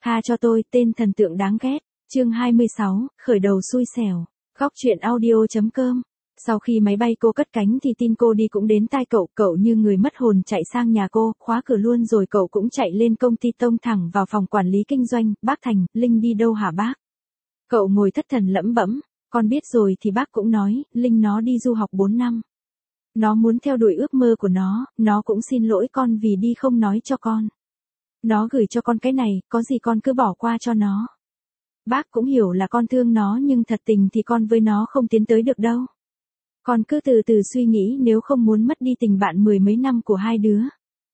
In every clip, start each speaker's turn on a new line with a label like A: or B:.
A: Tha cho tôi, tên thần tượng đáng ghét. Chương 26, khởi đầu xui xẻo. Góc truyện audio.com. Sau khi máy bay cô cất cánh thì tin cô đi cũng đến tai cậu như người mất hồn chạy sang nhà cô, khóa cửa luôn rồi cậu cũng chạy lên công ty tông thẳng vào phòng quản lý kinh doanh. Bác Thành, Linh đi đâu hả bác? Cậu ngồi thất thần lẩm bẩm, con biết rồi thì bác cũng nói, Linh nó đi du học 4 năm. Nó muốn theo đuổi ước mơ của nó cũng xin lỗi con vì đi không nói cho con. Nó gửi cho con cái này, có gì con cứ bỏ qua cho nó. Bác cũng hiểu là con thương nó nhưng thật tình thì con với nó không tiến tới được đâu. Con cứ từ từ suy nghĩ nếu không muốn mất đi tình bạn 10 mấy năm của hai đứa.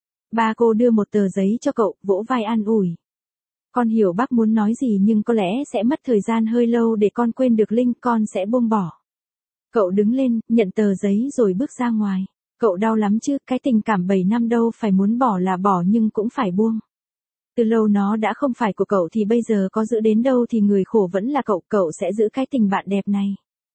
A: Ba cô đưa một tờ giấy cho cậu, vỗ vai an ủi. Con hiểu bác muốn nói gì nhưng có lẽ sẽ mất thời gian hơi lâu để con quên được Linh, con sẽ buông bỏ. Cậu đứng lên, nhận tờ giấy rồi bước ra ngoài. Cậu đau lắm chứ, cái tình cảm 7 năm đâu phải muốn bỏ là bỏ nhưng cũng phải buông. Từ lâu nó đã không phải của cậu thì bây giờ có giữ đến đâu thì người khổ vẫn là cậu sẽ giữ cái tình bạn đẹp này.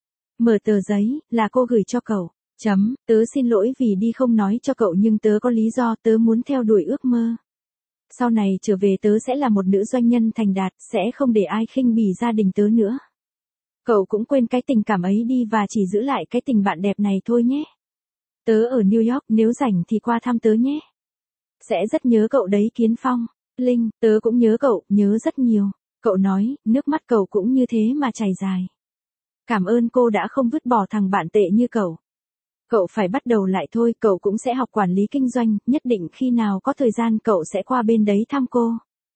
A: Mở tờ giấy, là cô gửi cho cậu. Tớ xin lỗi vì đi không nói cho cậu nhưng tớ có lý do, tớ muốn theo đuổi ước mơ. Sau này trở về tớ sẽ là một nữ doanh nhân thành đạt, sẽ không để ai khinh bỉ gia đình tớ nữa. Cậu cũng quên cái tình cảm ấy đi và chỉ giữ lại cái tình bạn đẹp này thôi nhé. Tớ ở New York, nếu rảnh thì qua thăm tớ nhé. Sẽ rất nhớ cậu đấy Kiến Phong. Linh, tớ cũng nhớ cậu, nhớ rất nhiều. Cậu nói, nước mắt cậu cũng như thế mà chảy dài. Cảm ơn cô đã không vứt bỏ thằng bạn tệ như cậu. Cậu phải bắt đầu lại thôi, cậu cũng sẽ học quản lý kinh doanh, nhất định khi nào có thời gian cậu sẽ qua bên đấy thăm cô.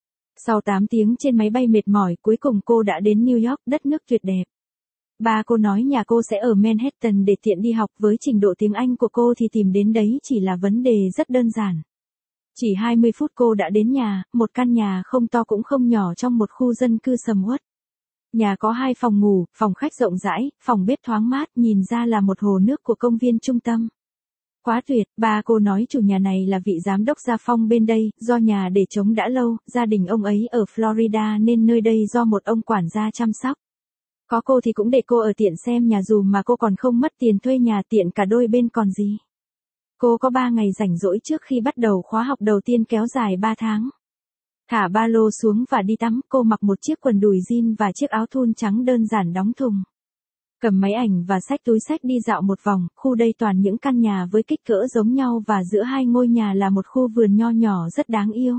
A: Sau 8 tiếng trên máy bay mệt mỏi, cuối cùng cô đã đến New York, đất nước tuyệt đẹp. Ba cô nói nhà cô sẽ ở Manhattan để tiện đi học, với trình độ tiếng Anh của cô thì tìm đến đấy chỉ là vấn đề rất đơn giản. Chỉ 20 phút cô đã đến nhà, một căn nhà không to cũng không nhỏ trong một khu dân cư sầm uất. Nhà có 2 phòng ngủ, phòng khách rộng rãi, phòng bếp thoáng mát, nhìn ra là một hồ nước của công viên trung tâm. Quá tuyệt, ba cô nói chủ nhà này là vị giám đốc gia phong bên đây, do nhà để trống đã lâu, gia đình ông ấy ở Florida nên nơi đây do một ông quản gia chăm sóc. Có cô thì cũng để cô ở tiện xem nhà dù mà cô còn không mất tiền thuê nhà, tiện cả đôi bên còn gì. Cô có 3 ngày rảnh rỗi trước khi bắt đầu khóa học đầu tiên kéo dài 3 tháng. Thả ba lô xuống và đi tắm, cô mặc một chiếc quần đùi jean và chiếc áo thun trắng đơn giản đóng thùng. Cầm máy ảnh và xách túi xách đi dạo một vòng, khu đây toàn những căn nhà với kích cỡ giống nhau và giữa hai ngôi nhà là một khu vườn nho nhỏ rất đáng yêu.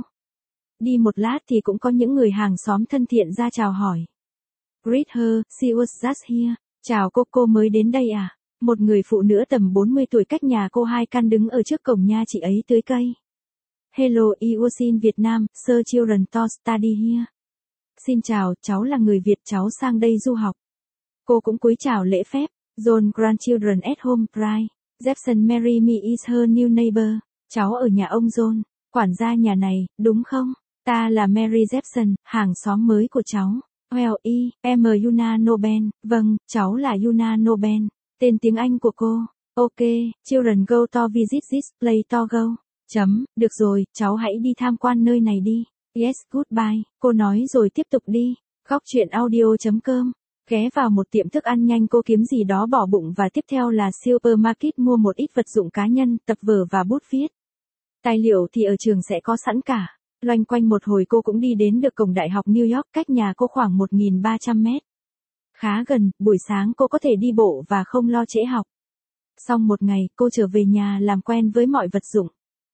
A: Đi một lát thì cũng có những người hàng xóm thân thiện ra chào hỏi. Greet her, she was just here. Chào cô mới đến đây à? Một người phụ nữ tầm 40 tuổi cách nhà cô 2 căn đứng ở trước cổng nhà chị ấy tưới cây. Hello, I was in Vietnam, sir children to study here. Xin chào, cháu là người Việt, cháu sang đây du học. Cô cũng cúi chào lễ phép. John grandchildren at home, Pride. Jepson marry me is her new neighbor. Cháu ở nhà ông John, quản gia nhà này, đúng không? Ta là Mary Jepson, hàng xóm mới của cháu. Well, em Yuna Noben. Vâng, cháu là Yuna Noben. Tên tiếng Anh của cô. Ok, children go to visit this place to go. Được rồi, cháu hãy đi tham quan nơi này đi. Yes, goodbye, cô nói rồi tiếp tục đi. Góc truyện audio.com. Ghé vào một tiệm thức ăn nhanh cô kiếm gì đó bỏ bụng và tiếp theo là supermarket mua một ít vật dụng cá nhân, tập vở và bút viết. Tài liệu thì ở trường sẽ có sẵn cả. Loanh quanh một hồi cô cũng đi đến được cổng Đại học New York, cách nhà cô khoảng 1.300 mét. Khá gần, buổi sáng cô có thể đi bộ và không lo trễ học. Xong một ngày, cô trở về nhà làm quen với mọi vật dụng.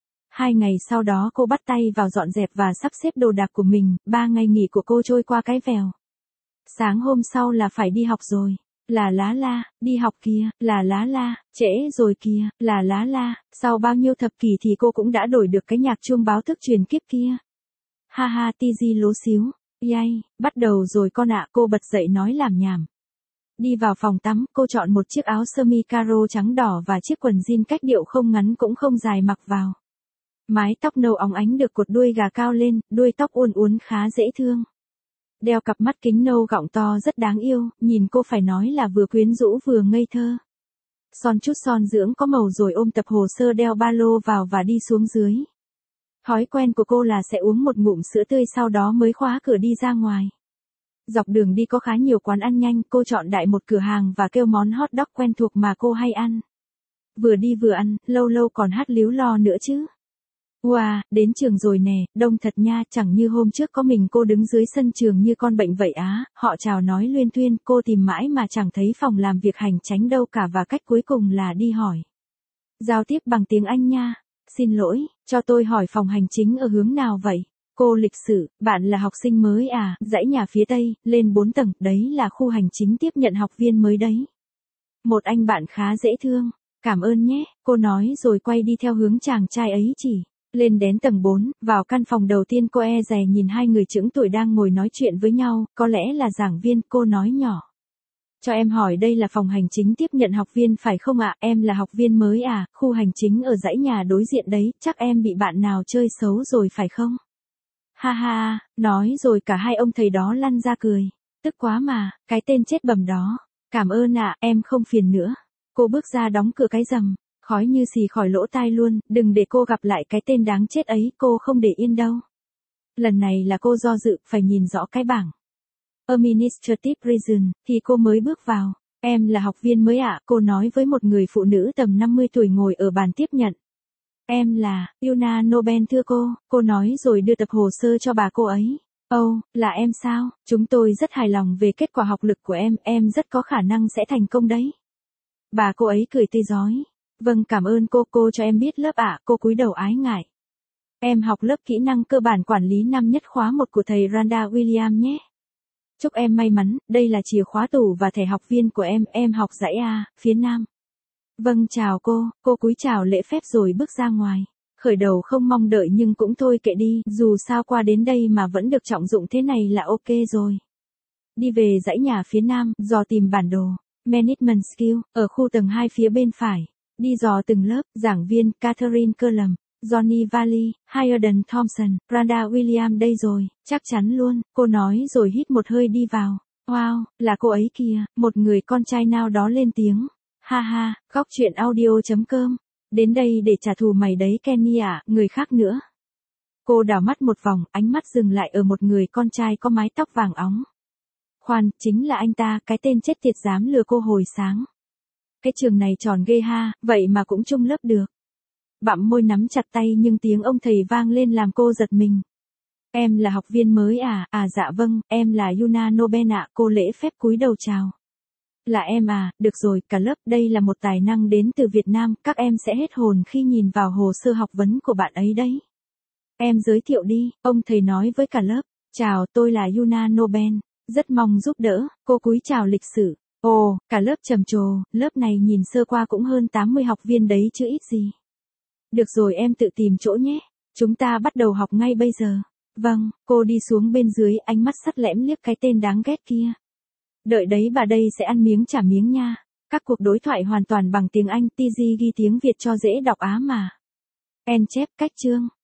A: 2 ngày sau đó cô bắt tay vào dọn dẹp và sắp xếp đồ đạc của mình, 3 ngày nghỉ của cô trôi qua cái vèo. Sáng hôm sau là phải đi học rồi. Là lá la, đi học kìa, là lá la, trễ rồi kìa, là lá la, sau bao nhiêu thập kỷ thì cô cũng đã đổi được cái nhạc chuông báo thức truyền kiếp kia. Ha ha tizi lố xíu, yay, bắt đầu rồi con ạ, cô bật dậy nói làm nhảm. Đi vào phòng tắm, cô chọn một chiếc áo sơ mi caro trắng đỏ và chiếc quần jean cách điệu không ngắn cũng không dài mặc vào. Mái tóc nâu óng ánh được cột đuôi gà cao lên, đuôi tóc uốn uốn khá dễ thương. Đeo cặp mắt kính nâu gọng to rất đáng yêu, nhìn cô phải nói là vừa quyến rũ vừa ngây thơ. Son chút son dưỡng có màu rồi ôm tập hồ sơ đeo ba lô vào và đi xuống dưới. Thói quen của cô là sẽ uống một ngụm sữa tươi sau đó mới khóa cửa đi ra ngoài. Dọc đường đi có khá nhiều quán ăn nhanh, cô chọn đại một cửa hàng và kêu món hot dog quen thuộc mà cô hay ăn. Vừa đi vừa ăn, lâu lâu còn hát líu lo nữa chứ. Wow, đến trường rồi nè, đông thật nha, chẳng như hôm trước có mình cô đứng dưới sân trường như con bệnh vậy á, họ chào nói luyên thuyên, cô tìm mãi mà chẳng thấy phòng làm việc hành chánh đâu cả và cách cuối cùng là đi hỏi. Giao tiếp bằng tiếng Anh nha. Xin lỗi, cho tôi hỏi phòng hành chính ở hướng nào vậy? Cô lịch sự, bạn là học sinh mới à, dãy nhà phía tây, lên 4 tầng, đấy là khu hành chính tiếp nhận học viên mới đấy. Một anh bạn khá dễ thương, cảm ơn nhé, cô nói rồi quay đi theo hướng chàng trai ấy chỉ. Lên đến tầng 4, vào căn phòng đầu tiên cô e dè nhìn hai người chững tuổi đang ngồi nói chuyện với nhau, có lẽ là giảng viên, cô nói nhỏ. Cho em hỏi đây là phòng hành chính tiếp nhận học viên phải không ạ? Em là học viên mới à, khu hành chính ở dãy nhà đối diện đấy, chắc em bị bạn nào chơi xấu rồi phải không? Ha ha, nói rồi cả hai ông thầy đó lăn ra cười. Tức quá mà, cái tên chết bầm đó. Cảm ơn ạ, em không phiền nữa. Cô bước ra đóng cửa cái rầm, khói như xì khỏi lỗ tai luôn, đừng để cô gặp lại cái tên đáng chết ấy, cô không để yên đâu. Lần này là cô do dự, phải nhìn rõ cái bảng. Administrative Reason, thì cô mới bước vào. Em là học viên mới ạ, cô nói với một người phụ nữ tầm 50 tuổi ngồi ở bàn tiếp nhận. Em là Yuna Nobel thưa cô nói rồi đưa tập hồ sơ cho bà cô ấy. Là em sao? Chúng tôi rất hài lòng về kết quả học lực của em rất có khả năng sẽ thành công đấy. Bà cô ấy cười tươi rói. Vâng cảm ơn cô cho em biết lớp ạ, cô cúi đầu ái ngại. Em học lớp kỹ năng cơ bản quản lý năm nhất khóa 1 của thầy Randa William nhé. Chúc em may mắn, đây là chìa khóa tủ và thẻ học viên của em học dãy A, phía Nam. Vâng chào cô cúi chào lễ phép rồi bước ra ngoài. Khởi đầu không mong đợi nhưng cũng thôi kệ đi, dù sao qua đến đây mà vẫn được trọng dụng thế này là ok rồi. Đi về dãy nhà phía Nam, dò tìm bản đồ. Management Skill, ở khu tầng 2 phía bên phải. Đi dò từng lớp, giảng viên, Catherine Cullum, Johnny Valley, Hayden Thompson, Randa William đây rồi, chắc chắn luôn, cô nói rồi hít một hơi đi vào. Wow, là cô ấy kìa, một người con trai nào đó lên tiếng. Ha ha, góc chuyện audio.com. Đến đây để trả thù mày đấy Kenny ạ, người khác nữa. Cô đảo mắt một vòng, ánh mắt dừng lại ở một người con trai có mái tóc vàng óng. Khoan, chính là anh ta, cái tên chết tiệt dám lừa cô hồi sáng. Cái trường này tròn ghê ha, vậy mà cũng chung lớp được. Bặm môi nắm chặt tay nhưng tiếng ông thầy vang lên làm cô giật mình. Em là học viên mới à? À dạ vâng, em là Yuna Nobel ạ, cô lễ phép cúi đầu chào. Là em à, được rồi, cả lớp, đây là một tài năng đến từ Việt Nam, các em sẽ hết hồn khi nhìn vào hồ sơ học vấn của bạn ấy đấy. Em giới thiệu đi, ông thầy nói với cả lớp. Chào, tôi là Yuna Nobel, rất mong giúp đỡ, cô cúi chào lịch sự. Ồ, cả lớp trầm trồ, lớp này nhìn sơ qua cũng hơn 80 học viên đấy chứ ít gì. Được rồi em tự tìm chỗ nhé, chúng ta bắt đầu học ngay bây giờ. Vâng, cô đi xuống bên dưới, ánh mắt sắc lẻm liếc cái tên đáng ghét kia. Đợi đấy bà đây sẽ ăn miếng trả miếng nha. Các cuộc đối thoại hoàn toàn bằng tiếng Anh, TG ghi tiếng Việt cho dễ đọc á mà. En chép cách chương.